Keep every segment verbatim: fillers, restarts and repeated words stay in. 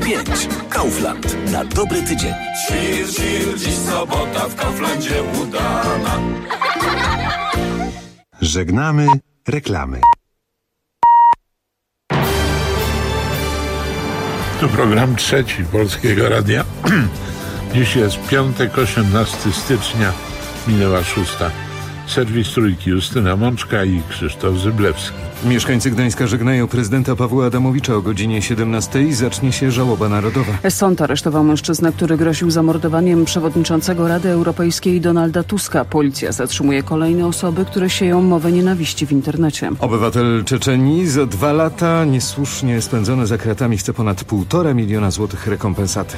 pięć. Kaufland. Na dobry tydzień. Chill, chill, dziś sobota w Kauflandzie udana. Żegnamy reklamy. Tu program trzeci Polskiego Radia. Dziś jest piątek, osiemnastego stycznia, minęła szósta. Serwis Trójki, Justyna Mączka i Krzysztof Zyblewski. Mieszkańcy Gdańska żegnają prezydenta Pawła Adamowicza. O godzinie siedemnastej zacznie się żałoba narodowa. Sąd aresztował mężczyznę, który groził zamordowaniem przewodniczącego Rady Europejskiej Donalda Tuska. Policja zatrzymuje kolejne osoby, które sieją mowę nienawiści w internecie. Obywatel Czeczenii za dwa lata niesłusznie spędzone za kratami chce ponad półtora miliona złotych rekompensaty.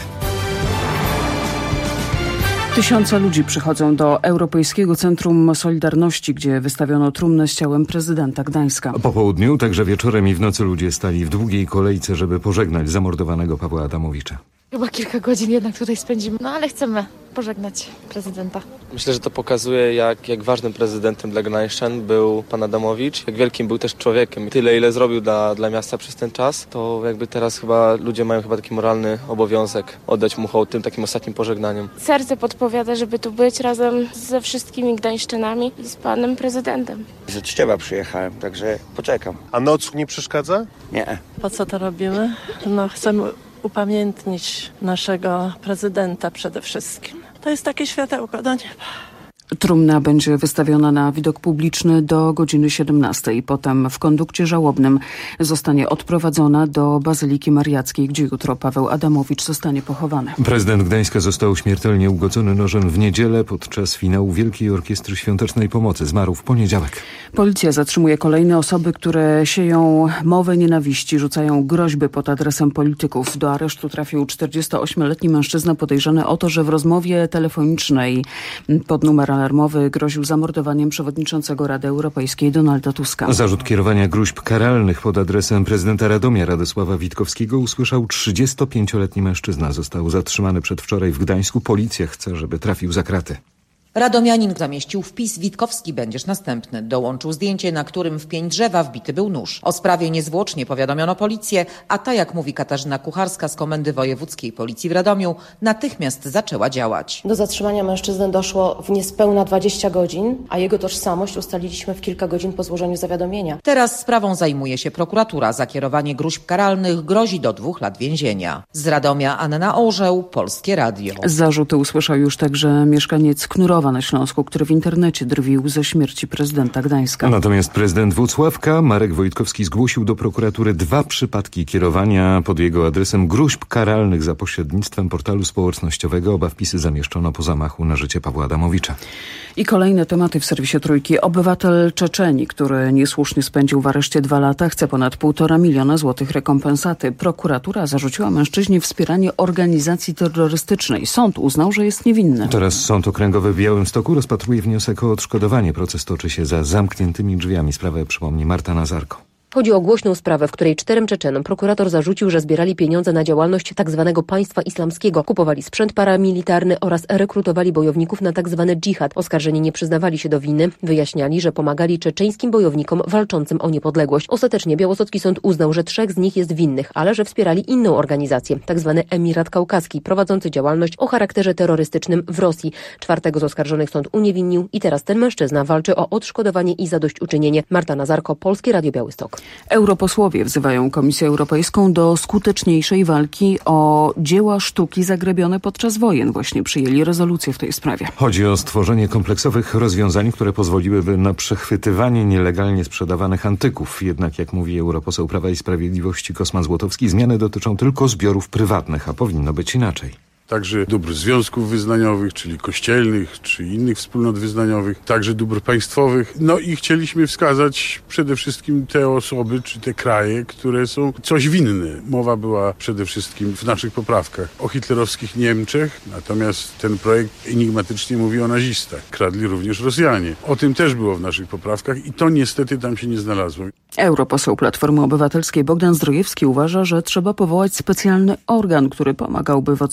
Tysiące ludzi przychodzą do Europejskiego Centrum Solidarności, gdzie wystawiono trumnę z ciałem prezydenta Gdańska. Po południu, także wieczorem i w nocy ludzie stali w długiej kolejce, żeby pożegnać zamordowanego Pawła Adamowicza. Chyba kilka godzin jednak tutaj spędzimy, no ale chcemy pożegnać prezydenta. Myślę, że to pokazuje, jak, jak ważnym prezydentem dla Gdańszczan był pan Adamowicz, jak wielkim był też człowiekiem. Tyle, ile zrobił dla, dla miasta przez ten czas, to jakby teraz chyba ludzie mają chyba taki moralny obowiązek oddać mu hołd tym takim ostatnim pożegnaniem. Serce podpowiada, żeby tu być razem ze wszystkimi Gdańszczanami i z panem prezydentem. Z Czciewa przyjechałem, także poczekam. A noc nie przeszkadza? Nie. Po co to robimy? No chcemy upamiętnić naszego prezydenta przede wszystkim. To jest takie światełko do nieba. Trumna będzie wystawiona na widok publiczny do godziny siedemnastej. Potem w kondukcie żałobnym zostanie odprowadzona do Bazyliki Mariackiej, gdzie jutro Paweł Adamowicz zostanie pochowany. Prezydent Gdańska został śmiertelnie ugodzony nożem w niedzielę podczas finału Wielkiej Orkiestry Świątecznej Pomocy. Zmarł w poniedziałek. Policja zatrzymuje kolejne osoby, które sieją mowę nienawiści, rzucają groźby pod adresem polityków. Do aresztu trafił czterdziestoośmioletni mężczyzna podejrzany o to, że w rozmowie telefonicznej pod numer alarmowy groził zamordowaniem przewodniczącego Rady Europejskiej Donalda Tuska. Zarzut kierowania gruźb karalnych pod adresem prezydenta Radomia Radosława Witkowskiego usłyszał trzydziestopięcioletni mężczyzna. Został zatrzymany przedwczoraj w Gdańsku. Policja chce, żeby trafił za kraty. Radomianin zamieścił wpis „Witkowski będziesz następny”. Dołączył zdjęcie, na którym w pień drzewa wbity był nóż. O sprawie niezwłocznie powiadomiono policję, a ta, jak mówi Katarzyna Kucharska z Komendy Wojewódzkiej Policji w Radomiu, natychmiast zaczęła działać. Do zatrzymania mężczyzny doszło w niespełna dwadzieścia godzin, a jego tożsamość ustaliliśmy w kilka godzin po złożeniu zawiadomienia. Teraz sprawą zajmuje się prokuratura. Za kierowanie gruźb karalnych grozi do dwóch lat więzienia. Z Radomia Anna Orzeł, Polskie Radio. Zarzuty usłyszał już także mieszkaniec Knurowa na Śląsku, który w internecie drwił ze śmierci prezydenta Gdańska. Natomiast prezydent Włocławka Marek Wojtkowski zgłosił do prokuratury dwa przypadki kierowania pod jego adresem gruźb karalnych za pośrednictwem portalu społecznościowego. Oba wpisy zamieszczono po zamachu na życie Pawła Adamowicza. I kolejne tematy w serwisie Trójki. Obywatel Czeczenii, który niesłusznie spędził w areszcie dwa lata, chce ponad półtora miliona złotych rekompensaty. Prokuratura zarzuciła mężczyźnie wspieranie organizacji terrorystycznej. Sąd uznał, że jest niewinny. Teraz Sąd Okręgowy w Białymstoku rozpatruje wniosek o odszkodowanie. Proces toczy się za zamkniętymi drzwiami. Sprawę przypomni Marta Nazarko. Chodzi o głośną sprawę, w której czterem Czeczenom prokurator zarzucił, że zbierali pieniądze na działalność tzw. państwa islamskiego, kupowali sprzęt paramilitarny oraz rekrutowali bojowników na tzw. dżihad. Oskarżeni nie przyznawali się do winy, wyjaśniali, że pomagali czeczeńskim bojownikom walczącym o niepodległość. Ostatecznie białostocki sąd uznał, że trzech z nich jest winnych, ale że wspierali inną organizację, tzw. Emirat Kaukaski, prowadzący działalność o charakterze terrorystycznym w Rosji. Czwartego z oskarżonych sąd uniewinnił i teraz ten mężczyzna walczy o odszkodowanie i zadośćuczynienie. Marta Nazarko, Polskie Radio Białystok. Europosłowie wzywają Komisję Europejską do skuteczniejszej walki o dzieła sztuki zagrabione podczas wojen. Właśnie przyjęli rezolucję w tej sprawie. Chodzi o stworzenie kompleksowych rozwiązań, które pozwoliłyby na przechwytywanie nielegalnie sprzedawanych antyków. Jednak, jak mówi europoseł Prawa i Sprawiedliwości Kosma Złotowski, zmiany dotyczą tylko zbiorów prywatnych, a powinno być inaczej. Także dóbr związków wyznaniowych, czyli kościelnych, czy innych wspólnot wyznaniowych, także dóbr państwowych. No i chcieliśmy wskazać przede wszystkim te osoby, czy te kraje, które są coś winne. Mowa była przede wszystkim w naszych poprawkach o hitlerowskich Niemczech, natomiast ten projekt enigmatycznie mówi o nazistach. Kradli również Rosjanie. O tym też było w naszych poprawkach i to niestety tam się nie znalazło. Europoseł Platformy Obywatelskiej Bogdan Zdrojewski uważa, że trzeba powołać specjalny organ, który pomagałby w odzyskiwaniu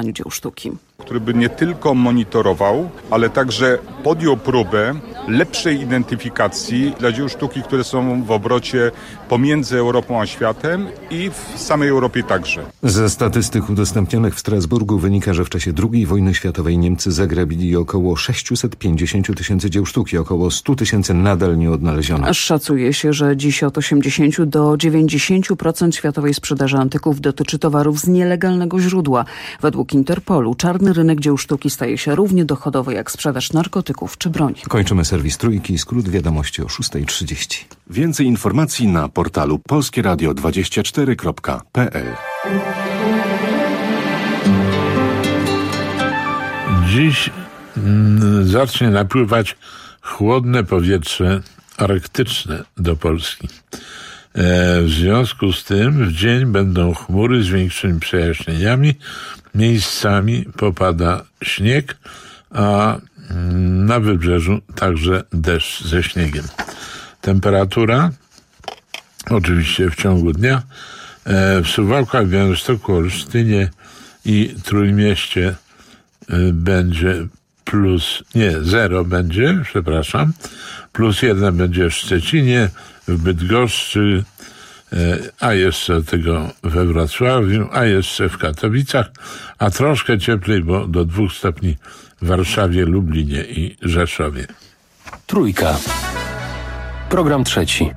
przetwarzaniu dzieł sztuki. Który by nie tylko monitorował, ale także podjął próbę lepszej identyfikacji dla dzieł sztuki, które są w obrocie pomiędzy Europą a światem i w samej Europie także. Ze statystyk udostępnionych w Strasburgu wynika, że w czasie drugiej wojny światowej Niemcy zagrabili około sześćset pięćdziesiąt tysięcy dzieł sztuki, około sto tysięcy nadal nie odnaleziono. Szacuje się, że dziś od osiemdziesiąt do dziewięćdziesiąt procent światowej sprzedaży antyków dotyczy towarów z nielegalnego źródła. Według Interpolu czarny rynek dzieł sztuki staje się równie dochodowy jak sprzedaż narkotyków czy broni. Kończymy serwis Trójki. Skrót wiadomości o szósta trzydzieści. Więcej informacji na portalu polskie radio dwadzieścia cztery kropka p l. Dziś mm, zacznie napływać chłodne powietrze arktyczne do Polski. E, w związku z tym w dzień będą chmury z większymi przejaśnieniami. Miejscami popada śnieg, a mm, na wybrzeżu także deszcz ze śniegiem. Temperatura oczywiście w ciągu dnia e, w Suwałkach, Białymstoku, Olsztynie i Trójmieście e, będzie plus, nie, zero będzie, przepraszam, plus jeden będzie w Szczecinie, w Bydgoszczy, e, a jeszcze tego we Wrocławiu, a jeszcze w Katowicach, a troszkę cieplej, bo do dwóch stopni w Warszawie, Lublinie i Rzeszowie. Trójka. Program trzeci.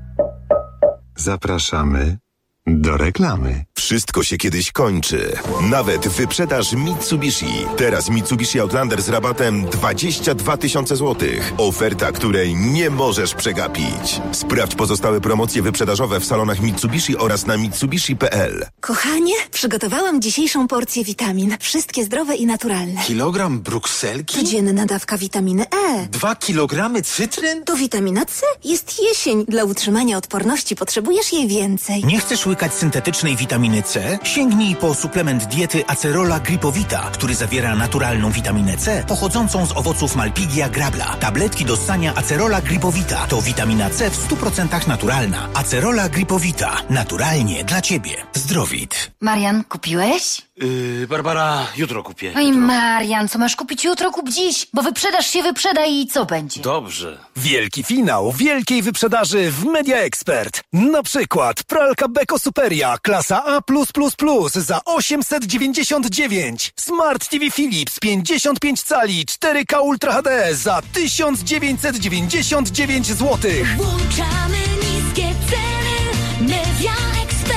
Zapraszamy do reklamy. Wszystko się kiedyś kończy. Nawet wyprzedaż Mitsubishi. Teraz Mitsubishi Outlander z rabatem dwadzieścia dwa tysiące złotych. Oferta, której nie możesz przegapić. Sprawdź pozostałe promocje wyprzedażowe w salonach Mitsubishi oraz na mitsubishi kropka p l. Kochanie, przygotowałam dzisiejszą porcję witamin. Wszystkie zdrowe i naturalne. Kilogram brukselki? Codzienna dawka witaminy E. Dwa kilogramy cytryn? To witamina C. Jest jesień. Dla utrzymania odporności potrzebujesz jej więcej. Nie chcesz łykać syntetycznej witaminy C? Sięgnij po suplement diety Acerola Gripowita, który zawiera naturalną witaminę C pochodzącą z owoców Malpighia grabla. Tabletki do ssania Acerola Gripowita to witamina C w stu procentach naturalna. Acerola Gripowita. Naturalnie dla Ciebie. Zdrowit. Marian, kupiłeś? Yy, Barbara, jutro kupię. Oj, Marian, co masz kupić jutro, kup dziś, bo wyprzedaż się wyprzeda i co będzie? Dobrze. Wielki finał wielkiej wyprzedaży w Media Expert. Na przykład pralka Beko Superia klasa A plus plus plus za osiemset dziewięćdziesiąt dziewięć. Smart T V Philips pięćdziesiąt pięć cali cztery K Ultra H D za tysiąc dziewięćset dziewięćdziesiąt dziewięć złotych. Włączamy niskie ceny. Media Expert.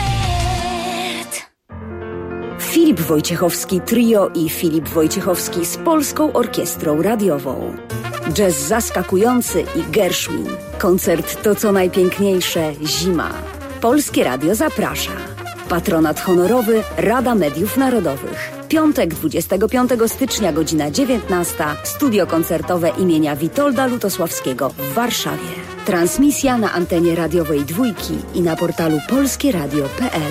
Filip Wojciechowski Trio i Filip Wojciechowski z Polską Orkiestrą Radiową. Jazz zaskakujący i Gershwin. Koncert To co najpiękniejsze zima. Polskie Radio zaprasza. Patronat honorowy Rada Mediów Narodowych. Piątek dwudziestego piątego stycznia, godzina dziewiętnasta. Studio koncertowe imienia Witolda Lutosławskiego w Warszawie. Transmisja na antenie radiowej Dwójki i na portalu polskie radio kropka p l.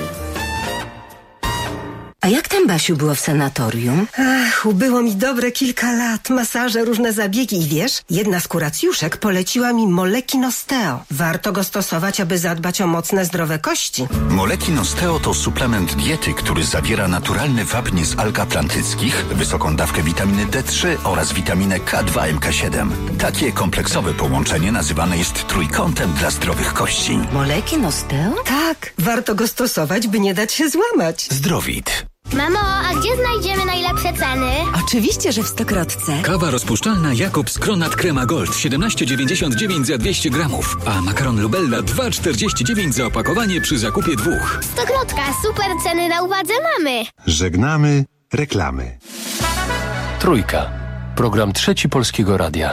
A jak tam, Basiu, było w sanatorium? Ach, ubyło mi dobre kilka lat. Masaże, różne zabiegi i wiesz, jedna z kuracjuszek poleciła mi Molekin Osteo. Warto go stosować, aby zadbać o mocne, zdrowe kości. Molekin Osteo to suplement diety, który zawiera naturalny wapń z alg atlantyckich, wysoką dawkę witaminy D trzy oraz witaminę K dwa M K siedem. Takie kompleksowe połączenie nazywane jest trójkątem dla zdrowych kości. Molekin Osteo? Tak, warto go stosować, by nie dać się złamać. Zdrowit. Mamo, a gdzie znajdziemy najlepsze ceny? Oczywiście, że w Stokrotce. Kawa rozpuszczalna Jakobs Kronat Crema Gold siedemnaście dziewięćdziesiąt dziewięć za dwieście gramów, a makaron Lubella dwa czterdzieści dziewięć za opakowanie przy zakupie dwóch. Stokrotka, super ceny na uwadze mamy. Żegnamy reklamy. Trójka. Program trzeci Polskiego Radia.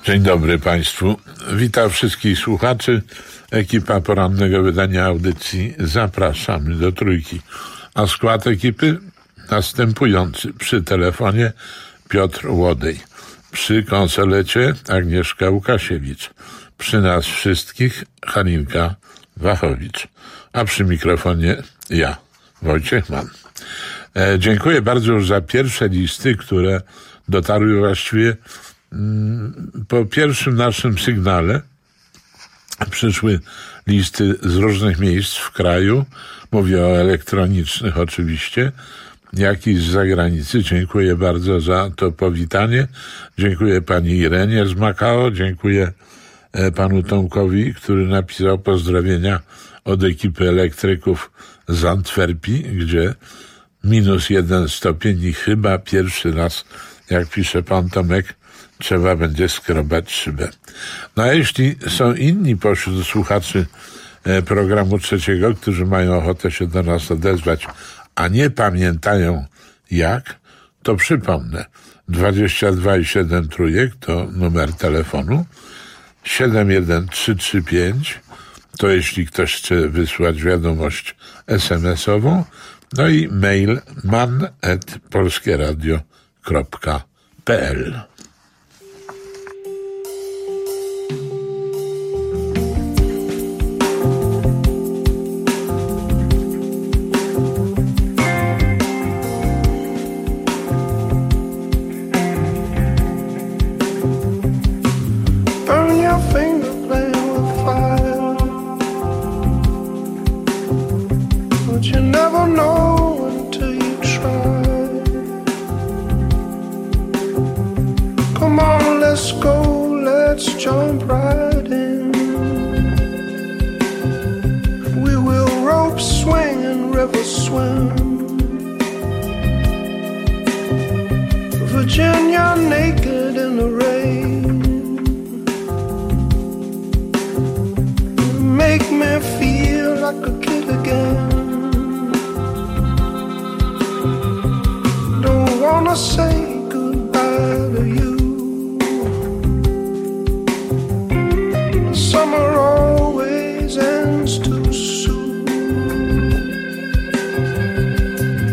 Dzień dobry Państwu. Witam wszystkich słuchaczy. Ekipa porannego wydania audycji Zapraszamy do Trójki. A skład ekipy następujący. Przy telefonie Piotr Łodej. Przy konsolecie Agnieszka Łukasiewicz. Przy nas wszystkich Halinka Wachowicz. A przy mikrofonie ja, Wojciech Mann. E, dziękuję bardzo już za pierwsze listy, które dotarły właściwie mm, po pierwszym naszym sygnale. Przyszły listy z różnych miejsc w kraju. Mówię o elektronicznych oczywiście, jak i z zagranicy. Dziękuję bardzo za to powitanie. Dziękuję pani Irenie z Makao. Dziękuję panu Tomkowi, który napisał pozdrowienia od ekipy elektryków z Antwerpii, gdzie minus jeden stopień i chyba pierwszy raz, jak pisze pan Tomek, trzeba będzie skrobać szybę. No a jeśli są inni pośród słuchaczy programu trzeciego, którzy mają ochotę się do nas odezwać, a nie pamiętają jak, to przypomnę. dwadzieścia dwa i siedem trójek to numer telefonu. siedem jeden trzy trzy pięć to jeśli ktoś chce wysłać wiadomość es em esową. No i mail man at polskieradio kropka p l. Virginia naked in the rain, make me feel like a kid again. Don't wanna say goodbye to you. The summer always ends too soon.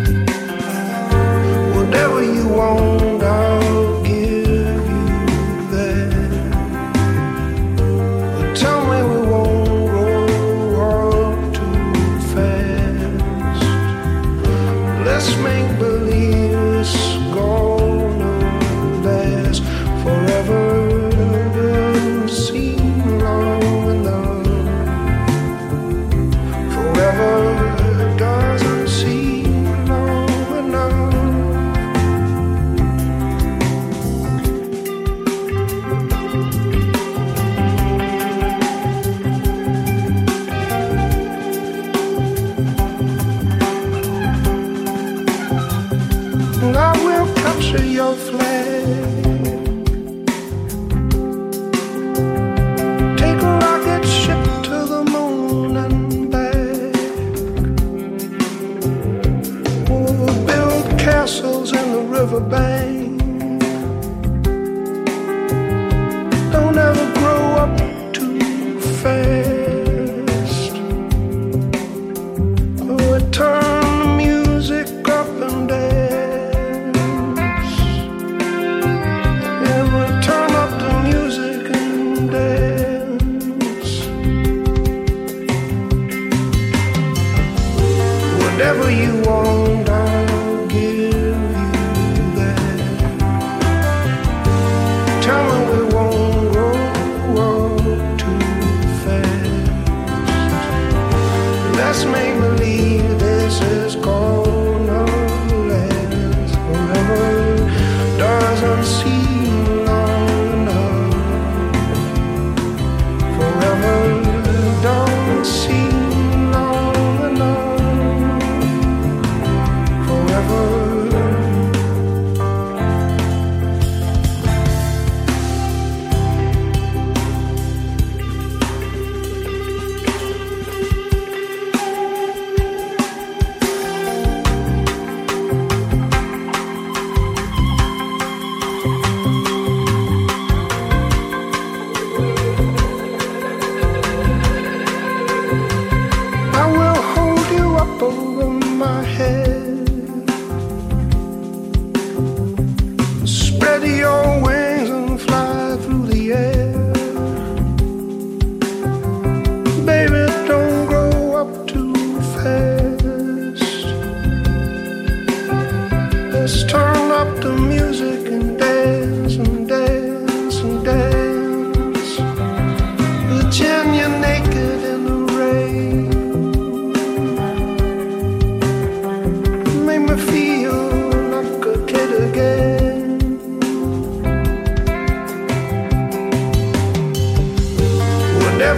Whatever you want, I'll give you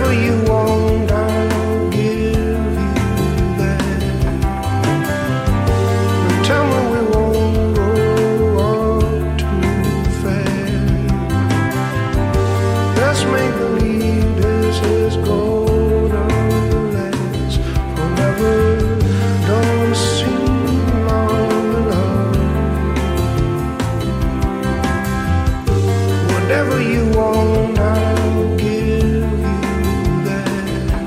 Whatever you want, I'll give you that. But tell me we won't go up too fast. Let's make believe this is gonna last forever. Don't seem long enough. Whatever you want, I'll give you that.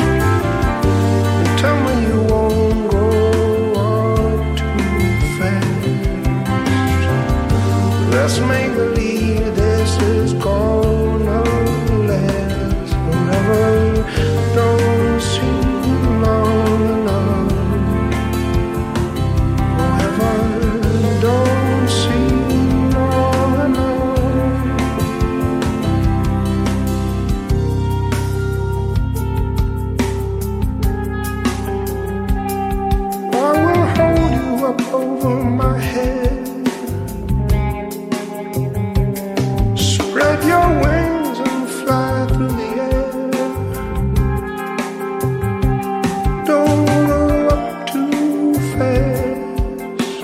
Tell me you won't go up too fast. Let's make believe this is gonna last forever. Don't seem long enough. Forever don't seem long enough. I will hold you up over my head. Spread your wings and fly through the air. Don't go up too fast.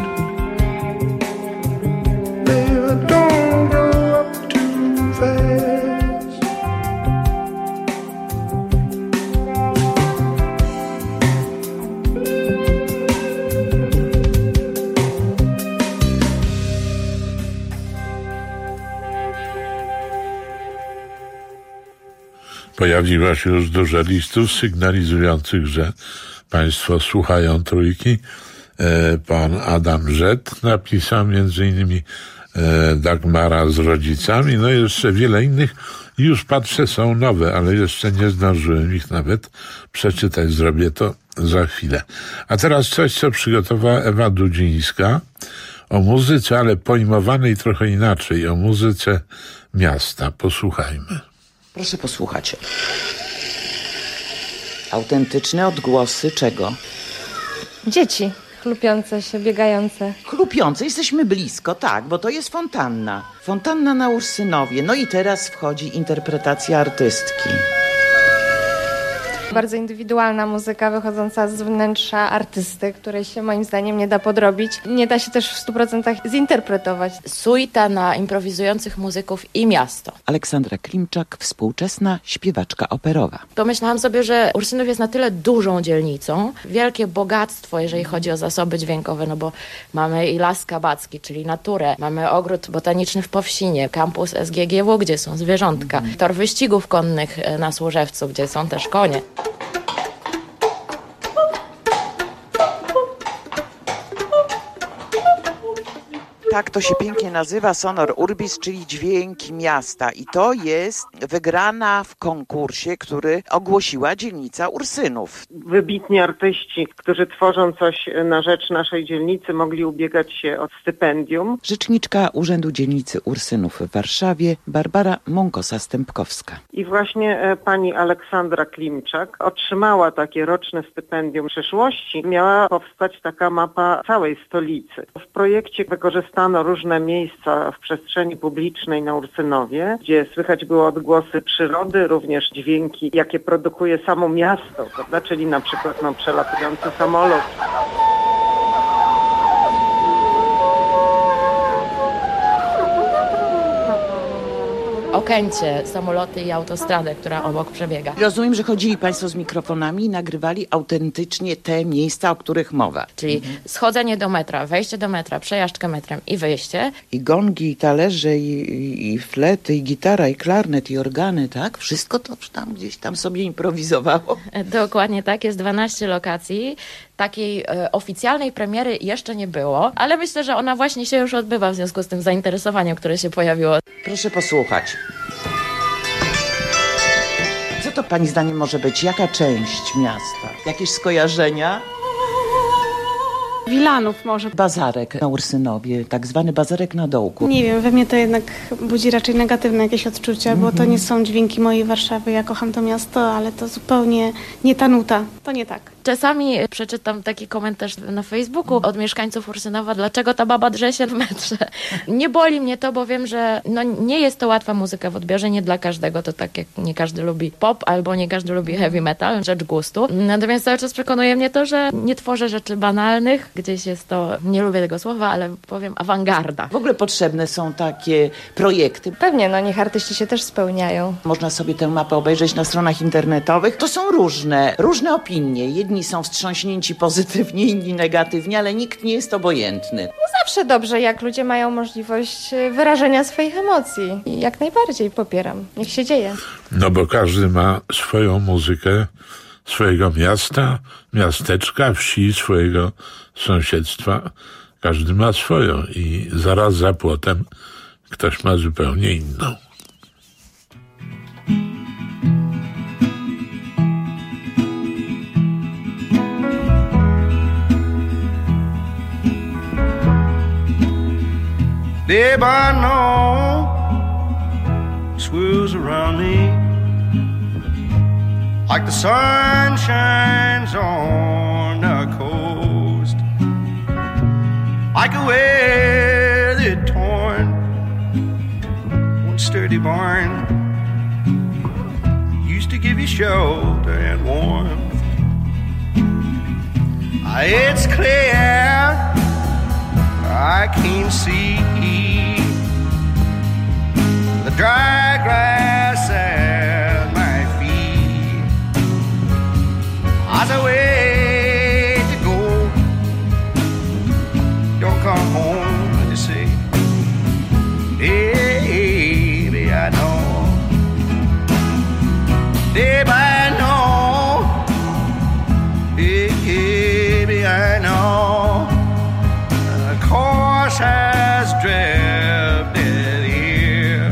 Baby, don't go up too fast. Pojawiła się już dużo listów sygnalizujących, że państwo słuchają trójki. E, pan Adam Rzet napisał między innymi e, Dagmara z rodzicami, no i jeszcze wiele innych. Już patrzę, są nowe, ale jeszcze nie zdążyłem ich nawet przeczytać. Zrobię to za chwilę. A teraz coś, co przygotowała Ewa Dudzińska o muzyce, ale pojmowanej trochę inaczej, o muzyce miasta. Posłuchajmy. Proszę posłuchać. Autentyczne odgłosy czego? Dzieci chlupiące się, biegające. Chlupiące, jesteśmy blisko, tak, bo to jest fontanna. Fontanna na Ursynowie. No i teraz wchodzi interpretacja artystki. Bardzo indywidualna muzyka wychodząca z wnętrza artysty, której się moim zdaniem nie da podrobić. Nie da się też w stu procentach zinterpretować. Suita na improwizujących muzyków i miasto. Aleksandra Klimczak, współczesna śpiewaczka operowa. Pomyślałam sobie, że Ursynów jest na tyle dużą dzielnicą, wielkie bogactwo, jeżeli chodzi o zasoby dźwiękowe, no bo mamy i Las Kabacki, czyli naturę, mamy ogród botaniczny w Powsinie, kampus S G G W, gdzie są zwierzątka, mm. tor wyścigów konnych na Służewcu, gdzie są też konie. Tak to się pięknie nazywa, sonor urbis, czyli dźwięki miasta. I to jest wygrana w konkursie, który ogłosiła dzielnica Ursynów. Wybitni artyści, którzy tworzą coś na rzecz naszej dzielnicy, mogli ubiegać się o stypendium. Rzeczniczka Urzędu Dzielnicy Ursynów w Warszawie, Barbara Mąkosa-Stępkowska. I właśnie pani Aleksandra Klimczak otrzymała takie roczne stypendium przyszłości. Miała powstać taka mapa całej stolicy. W projekcie wykorzystano różne miejsca w przestrzeni publicznej na Ursynowie, gdzie słychać było odgłosy przyrody, również dźwięki, jakie produkuje samo miasto, prawda? Czyli na przykład no, przelatujący samolot. Okęcie, samoloty i autostradę, która obok przebiega. Rozumiem, że chodzili państwo z mikrofonami i nagrywali autentycznie te miejsca, o których mowa. Czyli mhm. schodzenie do metra, wejście do metra, przejażdżkę metrem i wyjście. I gongi, i talerze, i, i, i flety, i gitara, i klarnet, i organy, tak? Wszystko to tam gdzieś tam sobie improwizowało. Dokładnie tak, jest dwanaście lokacji. Takiej e, oficjalnej premiery jeszcze nie było, ale myślę, że ona właśnie się już odbywa w związku z tym zainteresowaniem, które się pojawiło. Proszę posłuchać. Co to pani zdaniem może być? Jaka część miasta? Jakieś skojarzenia? Wilanów może. Bazarek na Ursynowie, tak zwany bazarek na dołku. Nie wiem, we mnie to jednak budzi raczej negatywne jakieś odczucia, mm-hmm. bo to nie są dźwięki mojej Warszawy. Ja kocham to miasto, ale to zupełnie nie ta nuta. To nie tak. Czasami przeczytam taki komentarz na Facebooku od mieszkańców Ursynowa, dlaczego ta baba drze się w metrze. Nie boli mnie to, bo wiem, że no, nie jest to łatwa muzyka w odbiorze, nie dla każdego. To tak jak nie każdy lubi pop, albo nie każdy lubi heavy metal, rzecz gustu. Natomiast cały czas przekonuje mnie to, że nie tworzę rzeczy banalnych. Gdzieś jest to, nie lubię tego słowa, ale powiem awangarda. W ogóle potrzebne są takie projekty. Pewnie, no niech artyści się też spełniają. Można sobie tę mapę obejrzeć na stronach internetowych. To są różne, różne opinie. Jedni są wstrząśnięci pozytywnie, inni negatywnie, ale nikt nie jest obojętny. No zawsze dobrze, jak ludzie mają możliwość wyrażenia swoich emocji. I jak najbardziej popieram. Niech się dzieje. No bo każdy ma swoją muzykę, swojego miasta, miasteczka, wsi, swojego sąsiedztwa. Każdy ma swoją i zaraz za płotem ktoś ma zupełnie inną. Babe, I know swirls around me like the sun shines on the coast, like a weather torn, one sturdy barn used to give you shelter and warmth. It's clear I can see the dry grass at my feet as I wait to go. Don't come home, you say, baby, I know, baby, I know, baby, I know. Course has drifted here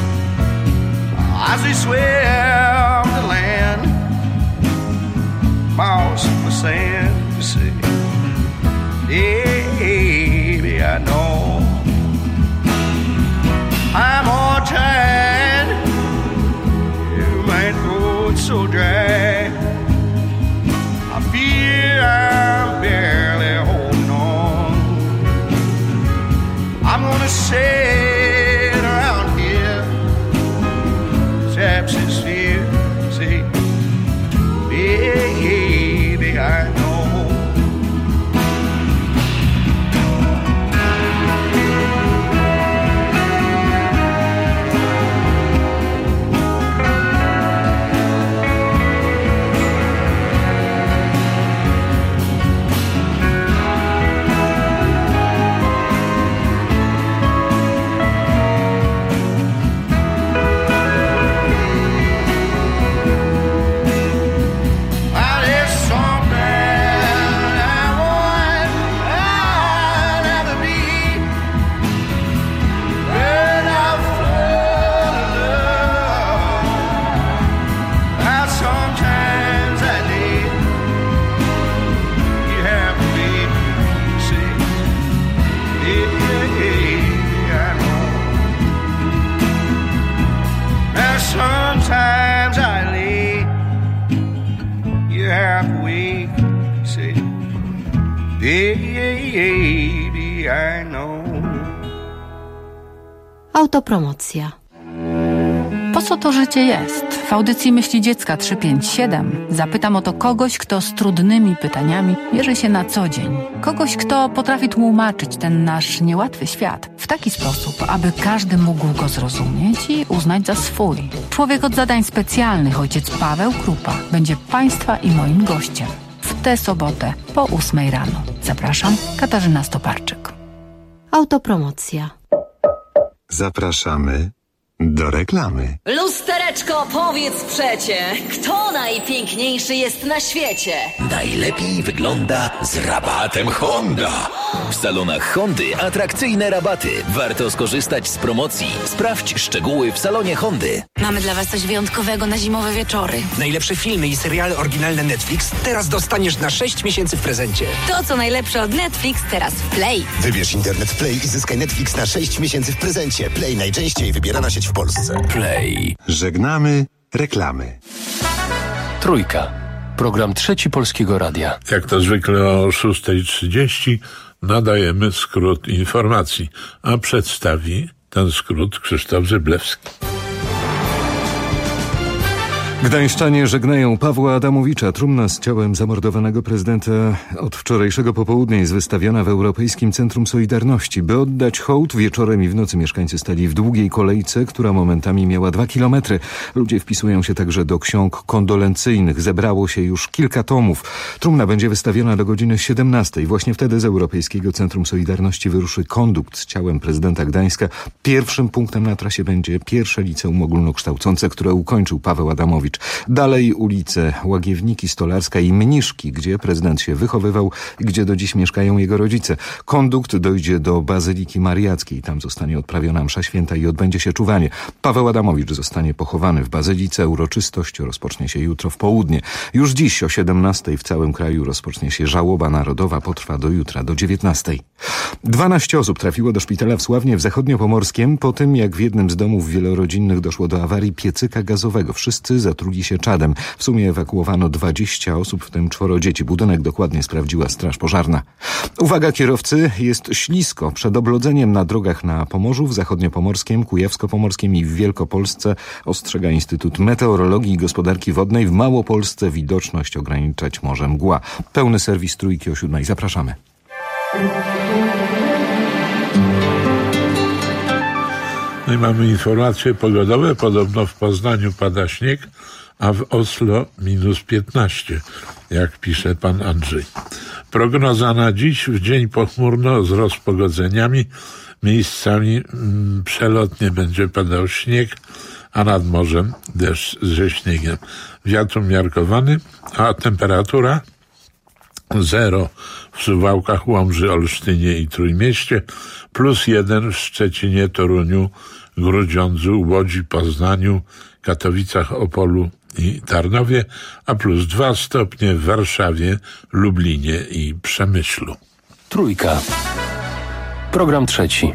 as we swim to land, miles of sand, you see. Baby, I know I'm all tired. You might go it so dry. I fear I'm barely holding on. I'm gonna sit around here, perhaps it's fear, see, baby, I know. Sometimes I lay you half awake, say, baby, I know. Autopromocja. Po co to życie jest? W audycji Myśli Dziecka trzysta pięćdziesiąt siedem zapytam o to kogoś, kto z trudnymi pytaniami mierzy się na co dzień. Kogoś, kto potrafi tłumaczyć ten nasz niełatwy świat w taki sposób, aby każdy mógł go zrozumieć i uznać za swój. Człowiek od zadań specjalnych, ojciec Paweł Krupa, będzie Państwa i moim gościem w tę sobotę po ósmej rano. Zapraszam, Katarzyna Stoparczyk. Autopromocja. Zapraszamy do reklamy. Lustereczko, powiedz przecie, kto najpiękniejszy jest na świecie? Najlepiej wygląda z rabatem Honda. W salonach Hondy atrakcyjne rabaty. Warto skorzystać z promocji. Sprawdź szczegóły w salonie Hondy. Mamy dla Was coś wyjątkowego na zimowe wieczory. Najlepsze filmy i seriale oryginalne Netflix teraz dostaniesz na sześć miesięcy w prezencie. To, co najlepsze od Netflix, teraz w Play. Wybierz internet Play i zyskaj Netflix na sześć miesięcy w prezencie. Play najczęściej wybierana sieć w Polsce. Play. Żegnamy reklamy. Trójka. Program Trzeci Polskiego Radia. Jak to zwykle o szósta trzydzieści nadajemy skrót informacji, a przedstawi ten skrót Krzysztof Zyblewski. Gdańszczanie żegnają Pawła Adamowicza. Trumna z ciałem zamordowanego prezydenta od wczorajszego popołudnia jest wystawiona w Europejskim Centrum Solidarności. By oddać hołd, wieczorem i w nocy mieszkańcy stali w długiej kolejce, która momentami miała dwa kilometry. Ludzie wpisują się także do ksiąg kondolencyjnych. Zebrało się już kilka tomów. Trumna będzie wystawiona do godziny siedemnastej. Właśnie wtedy z Europejskiego Centrum Solidarności wyruszy kondukt z ciałem prezydenta Gdańska. Pierwszym punktem na trasie będzie pierwsze liceum ogólnokształcące, które ukończył Paweł Adamowicz. Dalej ulice Łagiewniki, Stolarska i Mniszki, gdzie prezydent się wychowywał i gdzie do dziś mieszkają jego rodzice. Kondukt dojdzie do Bazyliki Mariackiej. Tam zostanie odprawiona msza święta i odbędzie się czuwanie. Paweł Adamowicz zostanie pochowany w Bazylice. Uroczystość rozpocznie się jutro w południe. Już dziś o siedemnastej w całym kraju rozpocznie się żałoba narodowa. Potrwa do jutra, do dziewiętnastej. dwanaście osób trafiło do szpitala w Sławnie w Zachodniopomorskiem po tym, jak w jednym z domów wielorodzinnych doszło do awarii piecyka gazowego. Wszyscy zatruli się czadem. W sumie ewakuowano dwadzieścia osób, w tym czworo dzieci. Budynek dokładnie sprawdziła straż pożarna. Uwaga kierowcy, jest ślisko. Przed oblodzeniem na drogach na Pomorzu, w Zachodniopomorskiem, Kujawsko-Pomorskim i w Wielkopolsce ostrzega Instytut Meteorologii i Gospodarki Wodnej. W Małopolsce widoczność ograniczać może mgła. Pełny serwis Trójki o siódmej. Zapraszamy. No i mamy informacje pogodowe. Podobno w Poznaniu pada śnieg, a w Oslo minus piętnaście, jak pisze pan Andrzej. Prognoza na dziś: w dzień pochmurno z rozpogodzeniami. Miejscami mm, przelotnie będzie padał śnieg, a nad morzem deszcz ze śniegiem. Wiatr umiarkowany, a temperatura zero w Suwałkach, Łomży, Olsztynie i Trójmieście, plus jeden w Szczecinie, Toruniu, Grudziądzu, Łodzi, Poznaniu, Katowicach, Opolu i Tarnowie, a plus dwa stopnie w Warszawie, Lublinie i Przemyślu. Trójka. Program trzeci.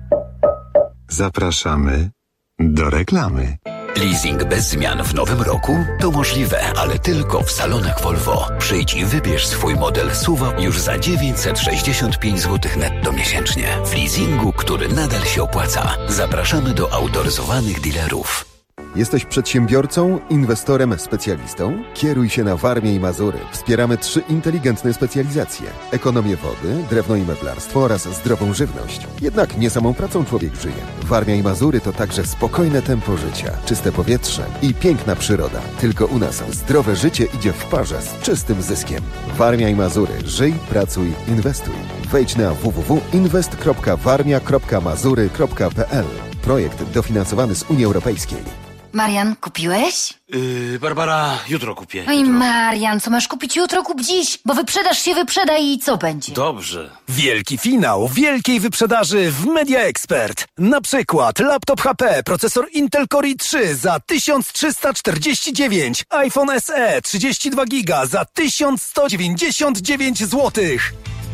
Zapraszamy do reklamy. Leasing bez zmian w nowym roku? To możliwe, ale tylko w salonach Volvo. Przyjdź i wybierz swój model S U V już za dziewięćset sześćdziesiąt pięć złotych netto miesięcznie. W leasingu, który nadal się opłaca. Zapraszamy do autoryzowanych dealerów. Jesteś przedsiębiorcą, inwestorem, specjalistą? Kieruj się na Warmię i Mazury. Wspieramy trzy inteligentne specjalizacje. Ekonomię wody, drewno i meblarstwo oraz zdrową żywność. Jednak nie samą pracą człowiek żyje. Warmia i Mazury to także spokojne tempo życia, czyste powietrze i piękna przyroda. Tylko u nas zdrowe życie idzie w parze z czystym zyskiem. Warmia i Mazury. Żyj, pracuj, inwestuj. Wejdź na w w w kropka inwest kropka warmia kropka mazury kropka p l. Projekt dofinansowany z Unii Europejskiej. Marian, kupiłeś? Yy, Barbara, jutro kupię. Oj, Marian, co masz kupić jutro, kup dziś, bo wyprzedaż się wyprzeda i co będzie? Dobrze. Wielki finał wielkiej wyprzedaży w Media Expert. Na przykład laptop H P, procesor Intel Core i trzy za tysiąc trzysta czterdzieści dziewięć, iPhone S E trzydzieści dwa giga za tysiąc sto dziewięćdziesiąt dziewięć złotych.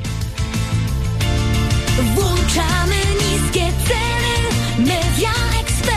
Włączamy niskie ceny. Media Expert.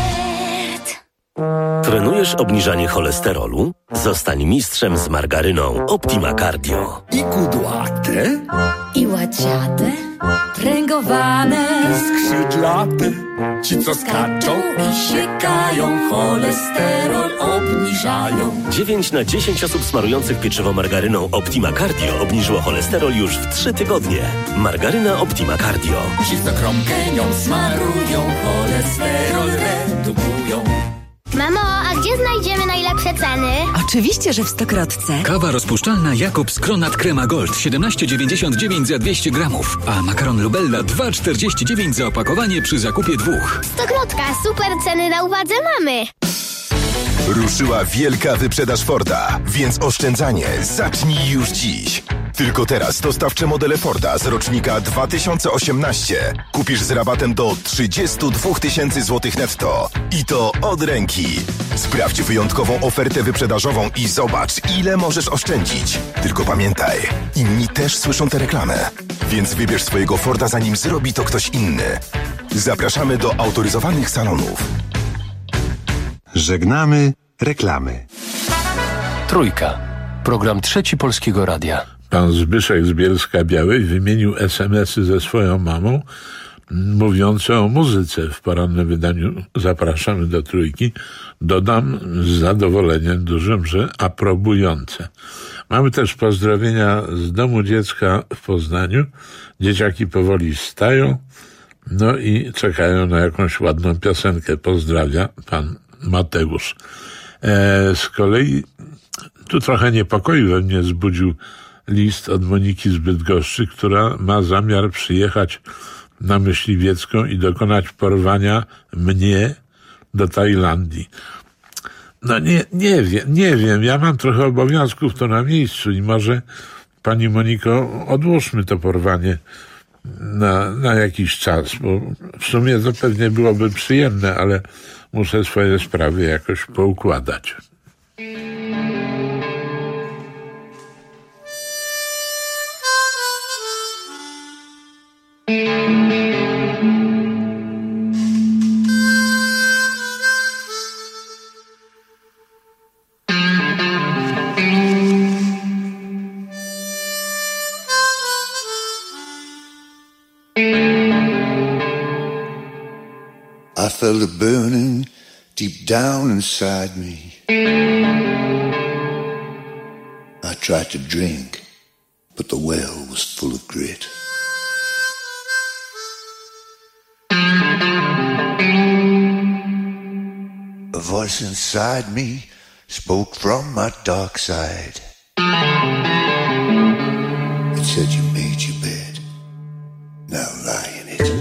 Trenujesz obniżanie cholesterolu? Zostań mistrzem z margaryną Optima Cardio. I kudłate, i łaciate, pręgowane, skrzydlate, ci co skaczą i siekają, cholesterol obniżają. dziewięć na dziesięć osób smarujących pieczywo margaryną Optima Cardio obniżyło cholesterol już w trzy tygodnie. Margaryna Optima Cardio. Ci co kromkę nią smarują, cholesterol redukują. Mamo, a gdzie znajdziemy najlepsze ceny? Oczywiście, że w Stokrotce. Kawa rozpuszczalna Jakobs Kronat Crema Gold siedemnaście dziewięćdziesiąt dziewięć za dwieście gramów, a makaron Lubella dwa czterdzieści dziewięć za opakowanie przy zakupie dwóch. Stokrotka, super ceny na uwadze mamy. Ruszyła wielka wyprzedaż Forda, więc oszczędzanie zacznij już dziś. Tylko teraz dostawcze modele Forda z rocznika dwa tysiące osiemnaście kupisz z rabatem do trzydzieści dwa tysiące złotych netto. I to od ręki. Sprawdź wyjątkową ofertę wyprzedażową i zobacz, ile możesz oszczędzić. Tylko pamiętaj, inni też słyszą tę reklamę. Więc wybierz swojego Forda, zanim zrobi to ktoś inny. Zapraszamy do autoryzowanych salonów. Żegnamy reklamy. Trójka. Program Trzeci Polskiego Radia. Pan Zbyszek z Bielska-Białej wymienił es em esy ze swoją mamą mówiące o muzyce. W porannym wydaniu zapraszamy do Trójki. Dodam z zadowoleniem dużym, że aprobujące. Mamy też pozdrowienia z Domu Dziecka w Poznaniu. Dzieciaki powoli wstają, no i czekają na jakąś ładną piosenkę. Pozdrawia pan Mateusz. E, z kolei tu trochę niepokoju we mnie wzbudził list od Moniki z Bydgoszczy, która ma zamiar przyjechać na Myśliwiecką i dokonać porwania mnie do Tajlandii. No nie, nie wiem, nie wiem. Ja mam trochę obowiązków tu na miejscu i może, pani Moniko, odłóżmy to porwanie na, na jakiś czas, bo w sumie to pewnie byłoby przyjemne, ale muszę swoje sprawy jakoś poukładać. I felt it burning deep down inside me. I tried to drink, but the well was full of grit. A voice inside me spoke from my dark side. It said, you made your bed, now lie in it.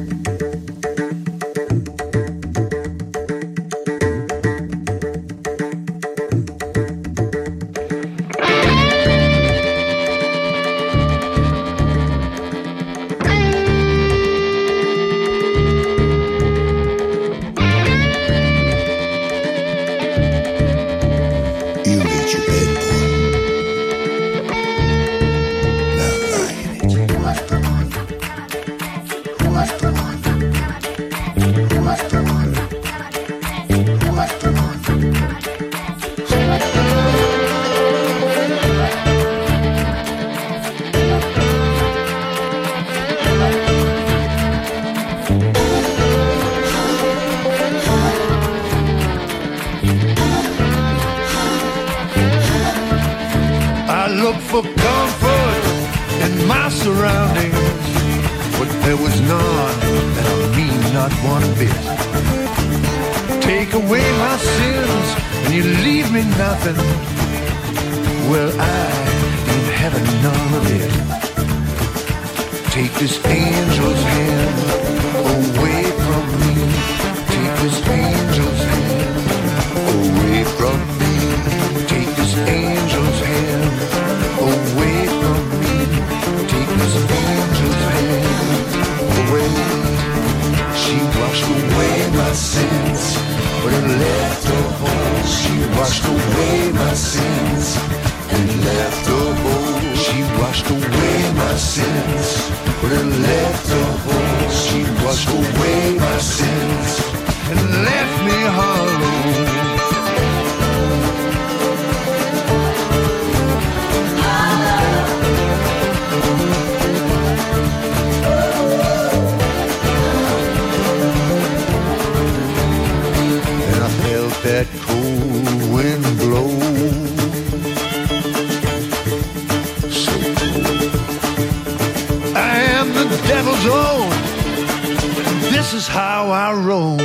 For comfort in my surroundings, but there was none, and I mean not one bit. Take away my sins, and you leave me nothing. Well, I ain't having none of it. Take this angel's hand away from me. Take this angel's hand away from me. Take this angel's hand away from me. Take this angel's hand away. She washed away my sins, but it left a hole. She washed away my sins, and it left a hole. She washed away my sins, but it left a hole. She washed away my sins, and left me hollow. That cold wind blow, so cold. I am the devil's own, and this is how I roll.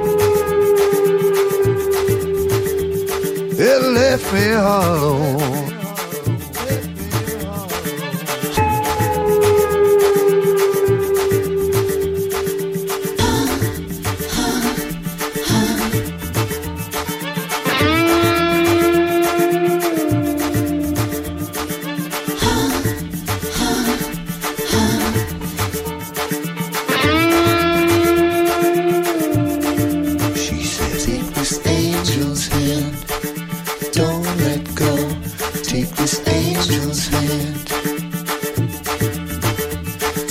It left me hollow.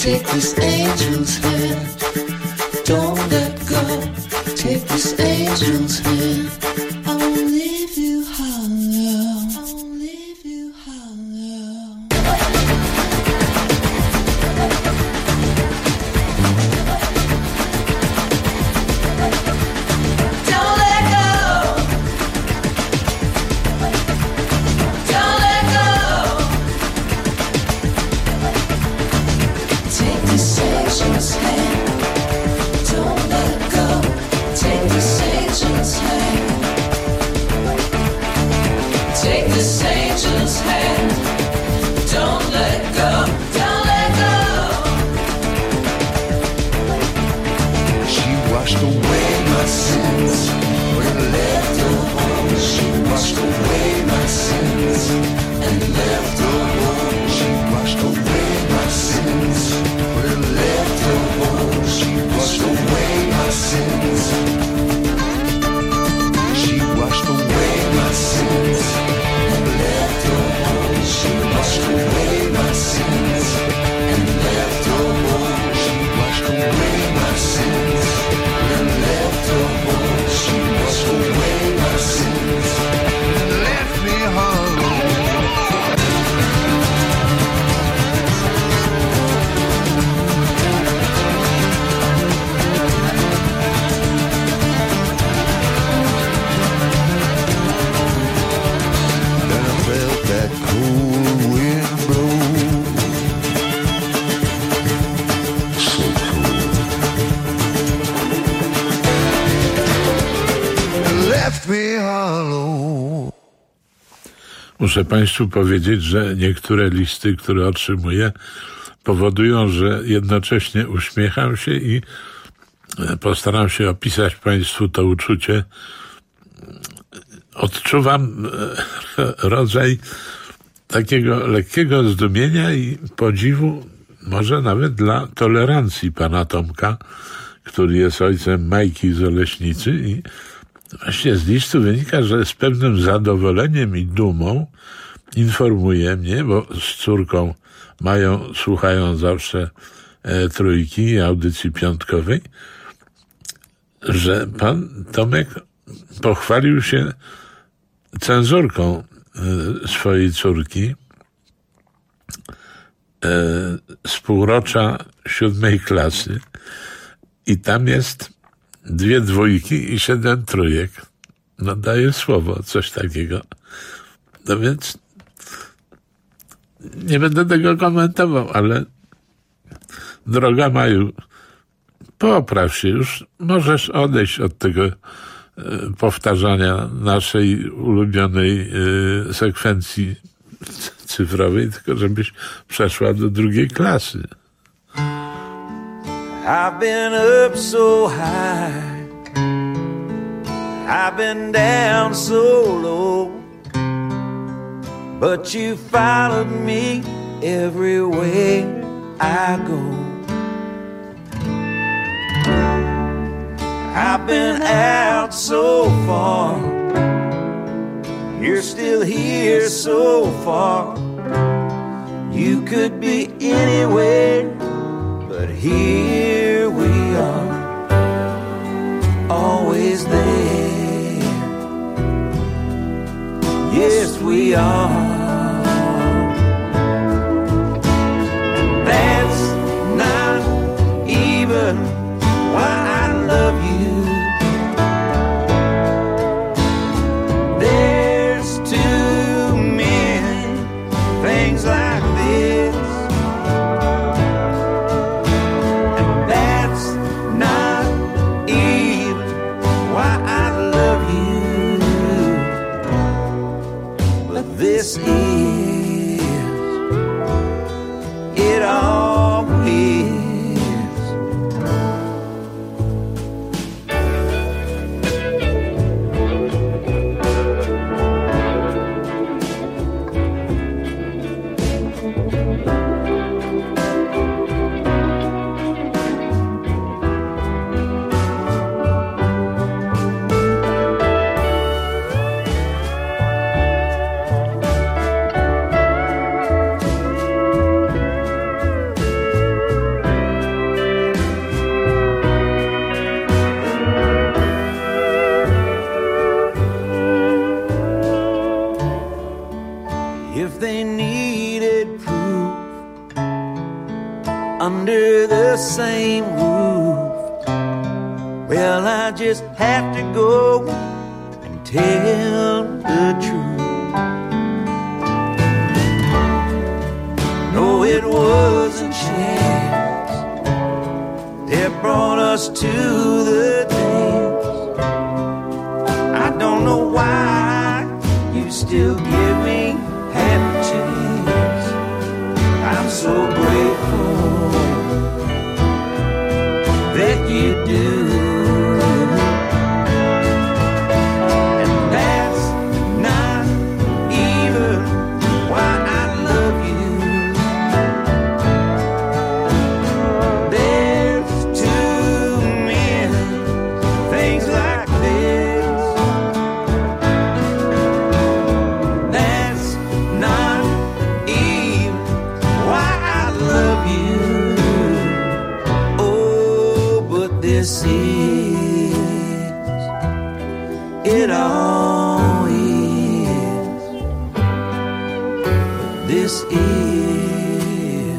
Take this angel's hand, don't let go. Take this angel's hand, I won't leave you hollow. I won't leave you hollow. Don't let go. Don't let go. Take this angel's hand, don't let go. Take this angel's hand. Take this angel's hand. Don't let go. Don't let go. She washed away my sins and left her home. She washed away my sins and left her home. She washed away my sins and left her home. She washed away my sins. She washed away my sins and left her home. She washed away my sins and left her home. She washed away my sins and left her home. She washed away my sins and left me hollow. Then I felt that cool wind blow. So cool. It left me hollow. Muszę Państwu powiedzieć, że niektóre listy, które otrzymuję, powodują, że jednocześnie uśmiecham się i postaram się opisać Państwu to uczucie. Odczuwam rodzaj takiego lekkiego zdumienia i podziwu, może nawet dla tolerancji pana Tomka, który jest ojcem Majki z Oleśnicy, i właśnie z listu wynika, że z pewnym zadowoleniem i dumą informuje mnie, bo z córką mają, słuchają zawsze e, trójki, audycji piątkowej, że pan Tomek pochwalił się cenzurką e, swojej córki e, z półrocza siódmej klasy i tam jest dwie dwójki i siedem trójek. No daję słowo, coś takiego. No więc nie będę tego komentował, ale droga Maju, popraw się już. Możesz odejść od tego e, powtarzania naszej ulubionej e, sekwencji cyfrowej, tylko żebyś przeszła do drugiej klasy. I've been up so high, I've been down so low, but you followed me everywhere I go. I've been out so far, you're still here so far. You could be anywhere, but here we are, always there. Yes, we are. That's not even why I love you. There's too many things like this. This under the same roof. Well, I just have to go and tell the truth. No, it wasn't chance that brought us to the dance. I don't know why you still give me half a chance. I'm so grateful that you do. This is, it all is, this is.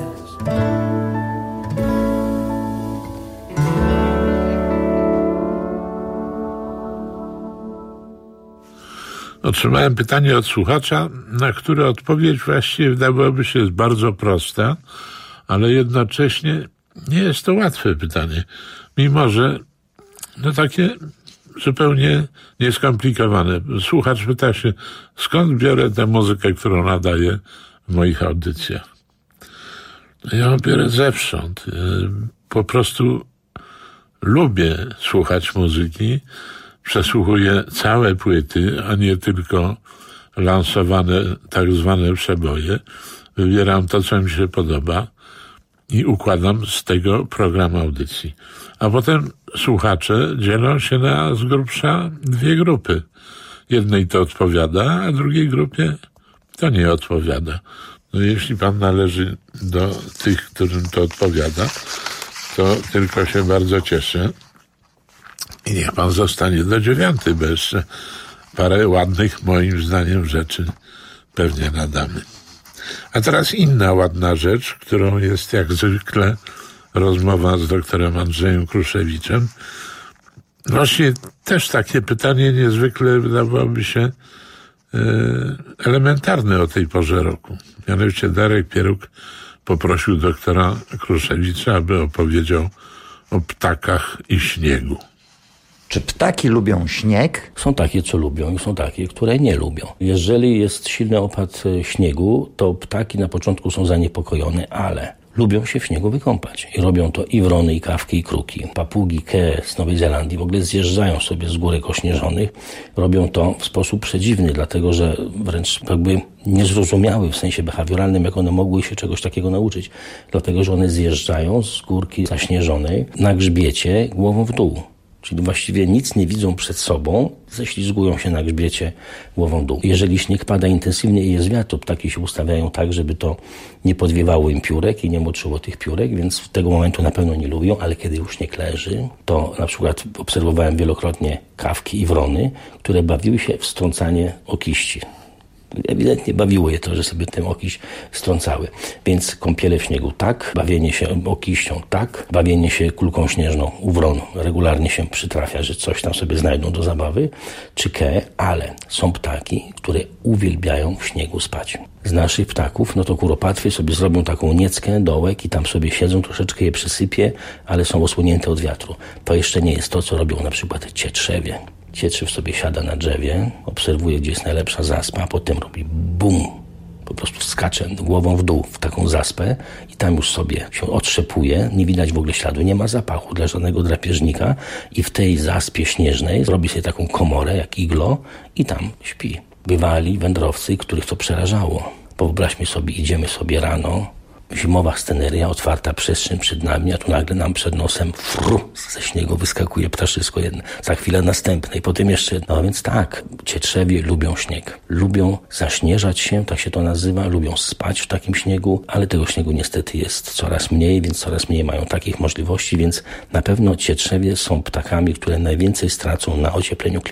Otrzymałem pytanie od słuchacza, na które odpowiedź właściwie wydawałoby się jest bardzo prosta, ale jednocześnie nie jest to łatwe pytanie. Mimo że no takie zupełnie nieskomplikowane. Słuchacz pyta się, skąd biorę tę muzykę, którą nadaję w moich audycjach. Ja ją biorę zewsząd. Po prostu lubię słuchać muzyki, przesłuchuję całe płyty, a nie tylko lansowane tak zwane przeboje. Wybieram to, co mi się podoba i układam z tego program audycji. A potem słuchacze dzielą się na z grubsza dwie grupy. Jednej to odpowiada, a drugiej grupie to nie odpowiada. No jeśli pan należy do tych, którym to odpowiada, to tylko się bardzo cieszę. I niech pan zostanie do dziewiątej, bo jeszcze parę ładnych, moim zdaniem, rzeczy pewnie nadamy. A teraz inna ładna rzecz, którą jest jak zwykle rozmowa z doktorem Andrzejem Kruszewiczem. Właśnie też takie pytanie niezwykle wydawałoby się e, elementarne o tej porze roku. Mianowicie Darek Pieruk poprosił doktora Kruszewicza, aby opowiedział o ptakach i śniegu. Czy ptaki lubią śnieg? Są takie, co lubią i są takie, które nie lubią. Jeżeli jest silny opad śniegu, to ptaki na początku są zaniepokojone, ale lubią się w śniegu wykąpać. I robią to i wrony, i kawki, i kruki. Papugi, ke z Nowej Zelandii w ogóle zjeżdżają sobie z górek ośnieżonych. Robią to w sposób przedziwny, dlatego że wręcz jakby niezrozumiały w sensie behawioralnym, jak one mogły się czegoś takiego nauczyć. Dlatego, że one zjeżdżają z górki zaśnieżonej na grzbiecie głową w dół. Czyli właściwie nic nie widzą przed sobą, ześlizgują się na grzbiecie głową w dół. Jeżeli śnieg pada intensywnie i jest wiatr, to ptaki się ustawiają tak, żeby to nie podwiewało im piórek i nie moczyło tych piórek, więc tego momentu na pewno nie lubią, ale kiedy już śnieg leży, to na przykład obserwowałem wielokrotnie kawki i wrony, które bawiły się w strącanie okiści. Ewidentnie bawiło je to, że sobie ten okiś strącały. Więc kąpiele w śniegu tak, bawienie się okiścią tak, bawienie się kulką śnieżną u wron regularnie się przytrafia, że coś tam sobie znajdą do zabawy, czy ke, ale są ptaki, które uwielbiają w śniegu spać. Z naszych ptaków, no to kuropatwy sobie zrobią taką nieckę, dołek i tam sobie siedzą, troszeczkę je przysypie, ale są osłonięte od wiatru. To jeszcze nie jest to, co robią na przykład cietrzewie. Cietrzew sobie siada na drzewie, obserwuje, gdzie jest najlepsza zaspa, a potem robi bum. Po prostu skacze głową w dół w taką zaspę i tam już sobie się otrzepuje. Nie widać w ogóle śladu, nie ma zapachu dla żadnego drapieżnika i w tej zaspie śnieżnej zrobi sobie taką komorę jak iglo i tam śpi. Bywali wędrowcy, których to przerażało. Wyobraźmy sobie, idziemy sobie rano, zimowa sceneria, otwarta przestrzeń przed nami, a tu nagle nam przed nosem fru, ze śniegu wyskakuje ptaszysko jedno, za chwilę następne i potem jeszcze jedno. No więc tak, cietrzewie lubią śnieg. Lubią zaśnieżać się, tak się to nazywa, lubią spać w takim śniegu, ale tego śniegu niestety jest coraz mniej, więc coraz mniej mają takich możliwości, więc na pewno cietrzewie są ptakami, które najwięcej stracą na ociepleniu klimatu.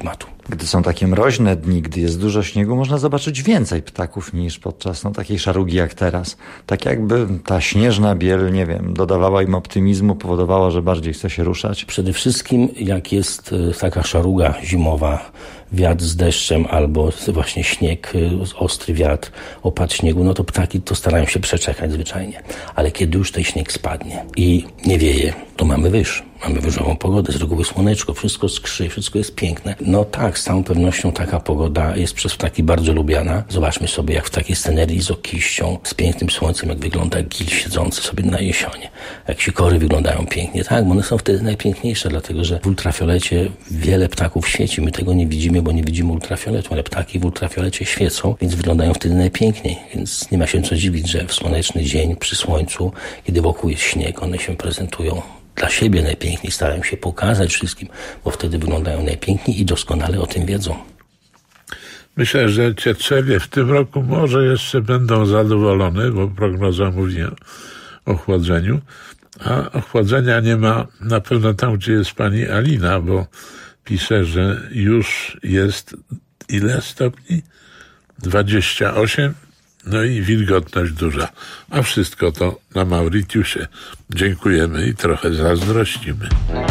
Gdy są takie mroźne dni, gdy jest dużo śniegu, można zobaczyć więcej ptaków niż podczas no, takiej szarugi jak teraz. Tak jakby ta śnieżna biel, nie wiem, dodawała im optymizmu, powodowała, że bardziej chce się ruszać. Przede wszystkim jak jest taka szaruga zimowa, wiatr z deszczem albo właśnie śnieg, ostry wiatr, opad śniegu, no to ptaki to starają się przeczekać zwyczajnie. Ale kiedy już ten śnieg spadnie i nie wieje, to mamy wyż. Mamy wyżową pogodę, z reguły słoneczko, wszystko skrzy, wszystko jest piękne. No tak, z całą pewnością taka pogoda jest przez ptaki bardzo lubiana. Zobaczmy sobie, jak w takiej scenerii z okiścią, z pięknym słońcem, jak wygląda gil siedzący sobie na jesionie. Jak sikory wyglądają pięknie. Tak, bo one są wtedy najpiękniejsze, dlatego że w ultrafiolecie wiele ptaków świeci. My tego nie widzimy, bo nie widzimy ultrafioletu, ale ptaki w ultrafiolecie świecą, więc wyglądają wtedy najpiękniej. Więc nie ma się co dziwić, że w słoneczny dzień, przy słońcu, kiedy wokół jest śnieg, one się prezentują dla siebie najpiękniej, starają się pokazać wszystkim, bo wtedy wyglądają najpiękniej i doskonale o tym wiedzą. Myślę, że Cietrzewie w tym roku może jeszcze będą zadowolone, bo prognoza mówi o chłodzeniu, a ochłodzenia nie ma na pewno tam, gdzie jest pani Alina, bo pisze, że już jest ile stopni? dwadzieścia osiem. No i wilgotność duża. A wszystko to na Mauritiusie. Dziękujemy i trochę zazdrościmy.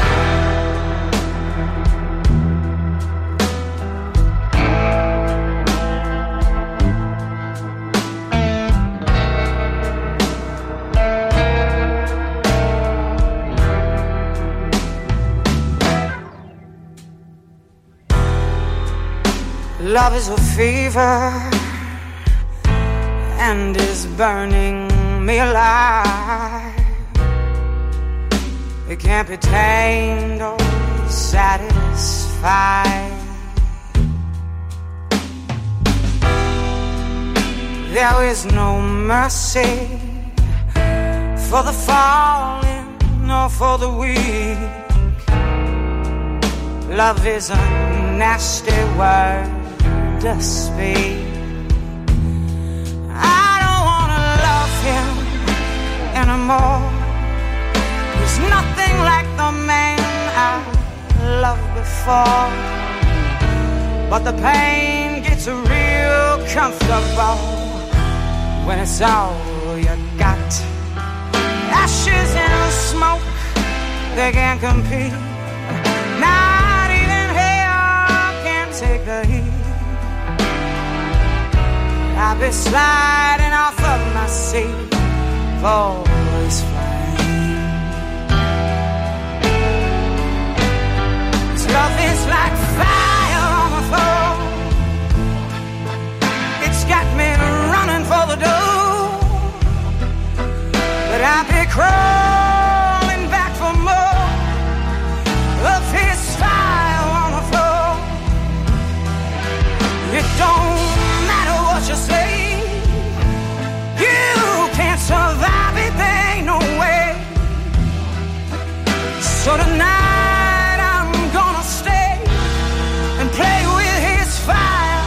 Love is a fever and is burning me alive. It can't be tamed or satisfied. There is no mercy for the fallen nor for the weak. Love is a nasty word to speak. Anymore. There's nothing like the man I loved before, but the pain gets real comfortable when it's all you got. Ashes and smoke, they can't compete. Not even hell can take the heat. I'll be sliding off of my seat for this flame. This love is like fire on the floor. It's got me running for the door, but I'll be crawling back for more of his fire on the floor. It don't matter what you say, you can't survive it, there ain't no way. So tonight I'm gonna stay and play with his fire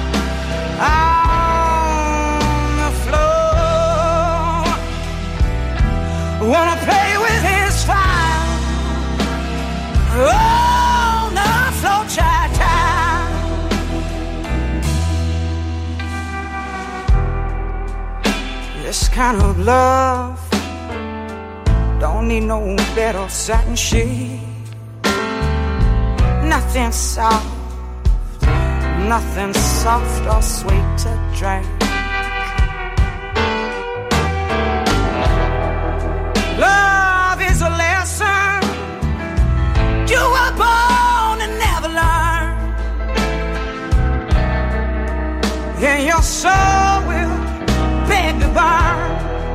on the floor. Wanna play with his fire on the floor, child, child. This kind of love don't need no bed or satin sheet. Nothing soft, nothing soft or sweet to drink. Love is a lesson you were born to never learn, and your soul will beg to burn.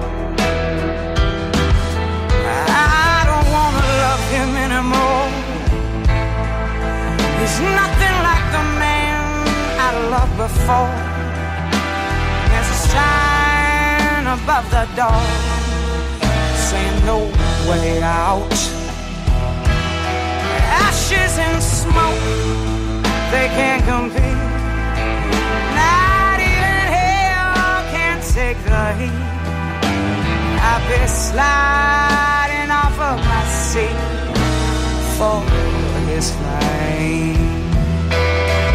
I don't wanna love him anymore. There's nothing like the man I loved before. There's a sign above the door saying no way out. Ashes and smoke, they can't compete. Not even hell can take the heat. I'll be sliding off of my seat for his flame.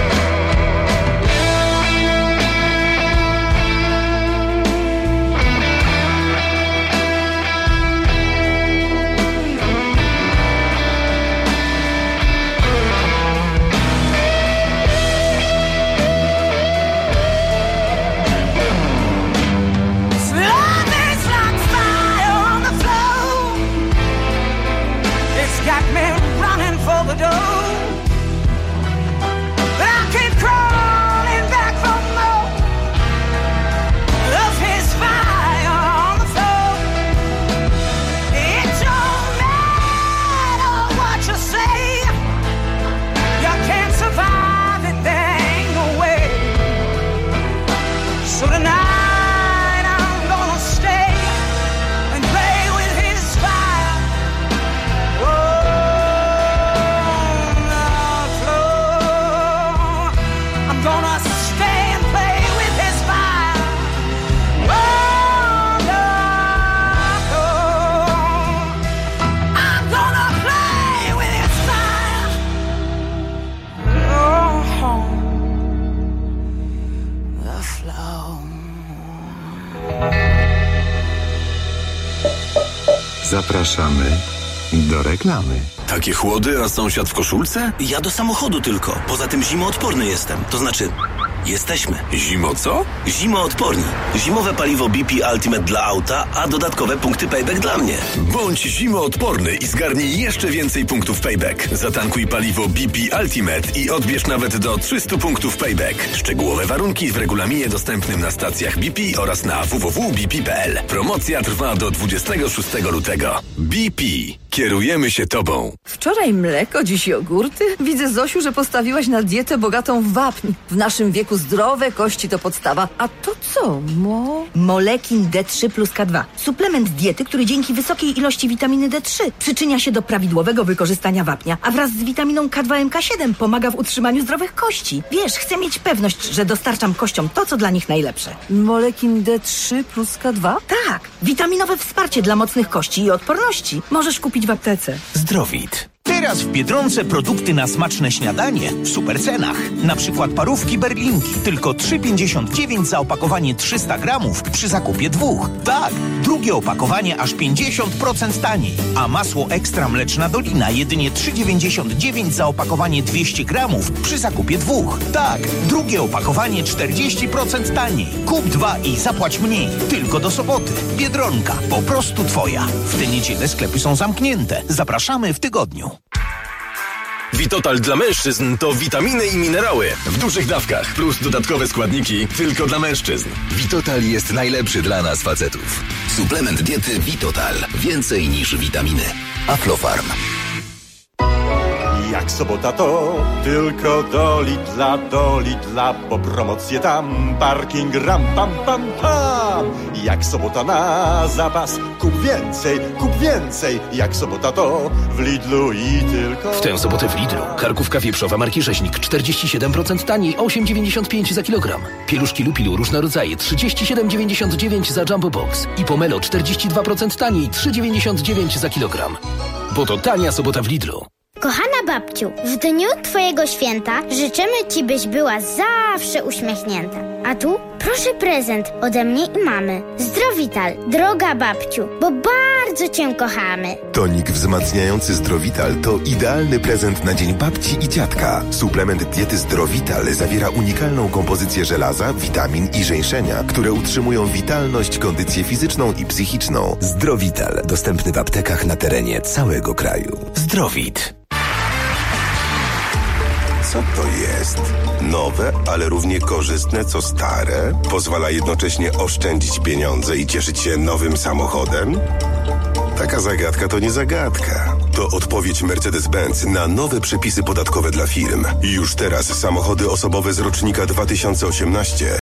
Zapraszamy do reklamy. Takie chłody, a sąsiad w koszulce? Ja do samochodu tylko. Poza tym zimoodporny jestem. To znaczy, jesteśmy. Zimo co? Zimoodporni. Zimowe paliwo B P Ultimate dla auta, a dodatkowe punkty payback dla mnie. Bądź zimoodporny i zgarnij jeszcze więcej punktów payback. Zatankuj paliwo B P Ultimate i odbierz nawet do trzysta punktów payback. Szczegółowe warunki w regulaminie dostępnym na stacjach B P oraz na w w w kropka b p kropka p l. Promocja trwa do dwudziestego szóstego lutego. B P. Kierujemy się tobą. Wczoraj mleko, dziś jogurty. Widzę, Zosiu, że postawiłaś na dietę bogatą w wapń. W naszym wieku zdrowe kości to podstawa. A to co, mo? Molekin D trzy plus K dwa. Suplement diety, który dzięki wysokiej ilości witaminy D trzy przyczynia się do prawidłowego wykorzystania wapnia, a wraz z witaminą K dwa M K siedem pomaga w utrzymaniu zdrowych kości. Wiesz, chcę mieć pewność, że dostarczam kościom to, co dla nich najlepsze. Molekin D trzy plus K dwa? Tak. Witaminowe wsparcie dla mocnych kości i odporności. Możesz kupić w aptece. Zdrowit. Teraz w Biedronce produkty na smaczne śniadanie w super cenach. Na przykład parówki berlinki. Tylko trzy pięćdziesiąt dziewięć za opakowanie trzysta gramów przy zakupie dwóch. Tak, drugie opakowanie aż pięćdziesiąt procent taniej. A masło ekstra mleczna Dolina jedynie trzy dziewięćdziesiąt dziewięć za opakowanie dwieście gramów przy zakupie dwóch. Tak, drugie opakowanie czterdzieści procent taniej. Kup dwa i zapłać mniej. Tylko do soboty. Biedronka. Po prostu twoja. W tę niedzielę sklepy są zamknięte. Zapraszamy w tygodniu. Witotal dla mężczyzn to witaminy i minerały w dużych dawkach plus dodatkowe składniki tylko dla mężczyzn. Witotal jest najlepszy dla nas facetów. Suplement diety Witotal. Więcej niż witaminy. Aflofarm. Jak sobota to tylko do Lidla, do Lidla, bo promocje tam, parking ram, pam, pam, pam. Jak sobota na zapas, kup więcej, kup więcej. Jak sobota to w Lidlu i tylko... W tę sobotę w Lidlu karkówka wieprzowa marki Rzeźnik czterdzieści siedem procent taniej, osiem dziewięćdziesiąt pięć za kilogram. Pieluszki Lupilu różne rodzaje trzydzieści siedem dziewięćdziesiąt dziewięć za Jumbo Box. I Pomelo czterdzieści dwa procent taniej, trzy dziewięćdziesiąt dziewięć za kilogram. Bo to tania sobota w Lidlu. Kochana babciu, w dniu twojego święta życzymy ci, byś była zawsze uśmiechnięta. A tu proszę prezent ode mnie i mamy. Zdrowital, droga babciu, bo bardzo cię kochamy. Tonik wzmacniający Zdrowital to idealny prezent na dzień babci i dziadka. Suplement diety Zdrowital zawiera unikalną kompozycję żelaza, witamin i żeńszenia, które utrzymują witalność, kondycję fizyczną i psychiczną. Zdrowital. Dostępny w aptekach na terenie całego kraju. Zdrowit. Co to jest? Nowe, ale równie korzystne co stare? Pozwala jednocześnie oszczędzić pieniądze i cieszyć się nowym samochodem? Taka zagadka to nie zagadka. To odpowiedź Mercedes-Benz na nowe przepisy podatkowe dla firm. Już teraz samochody osobowe z rocznika dwa tysiące osiemnaście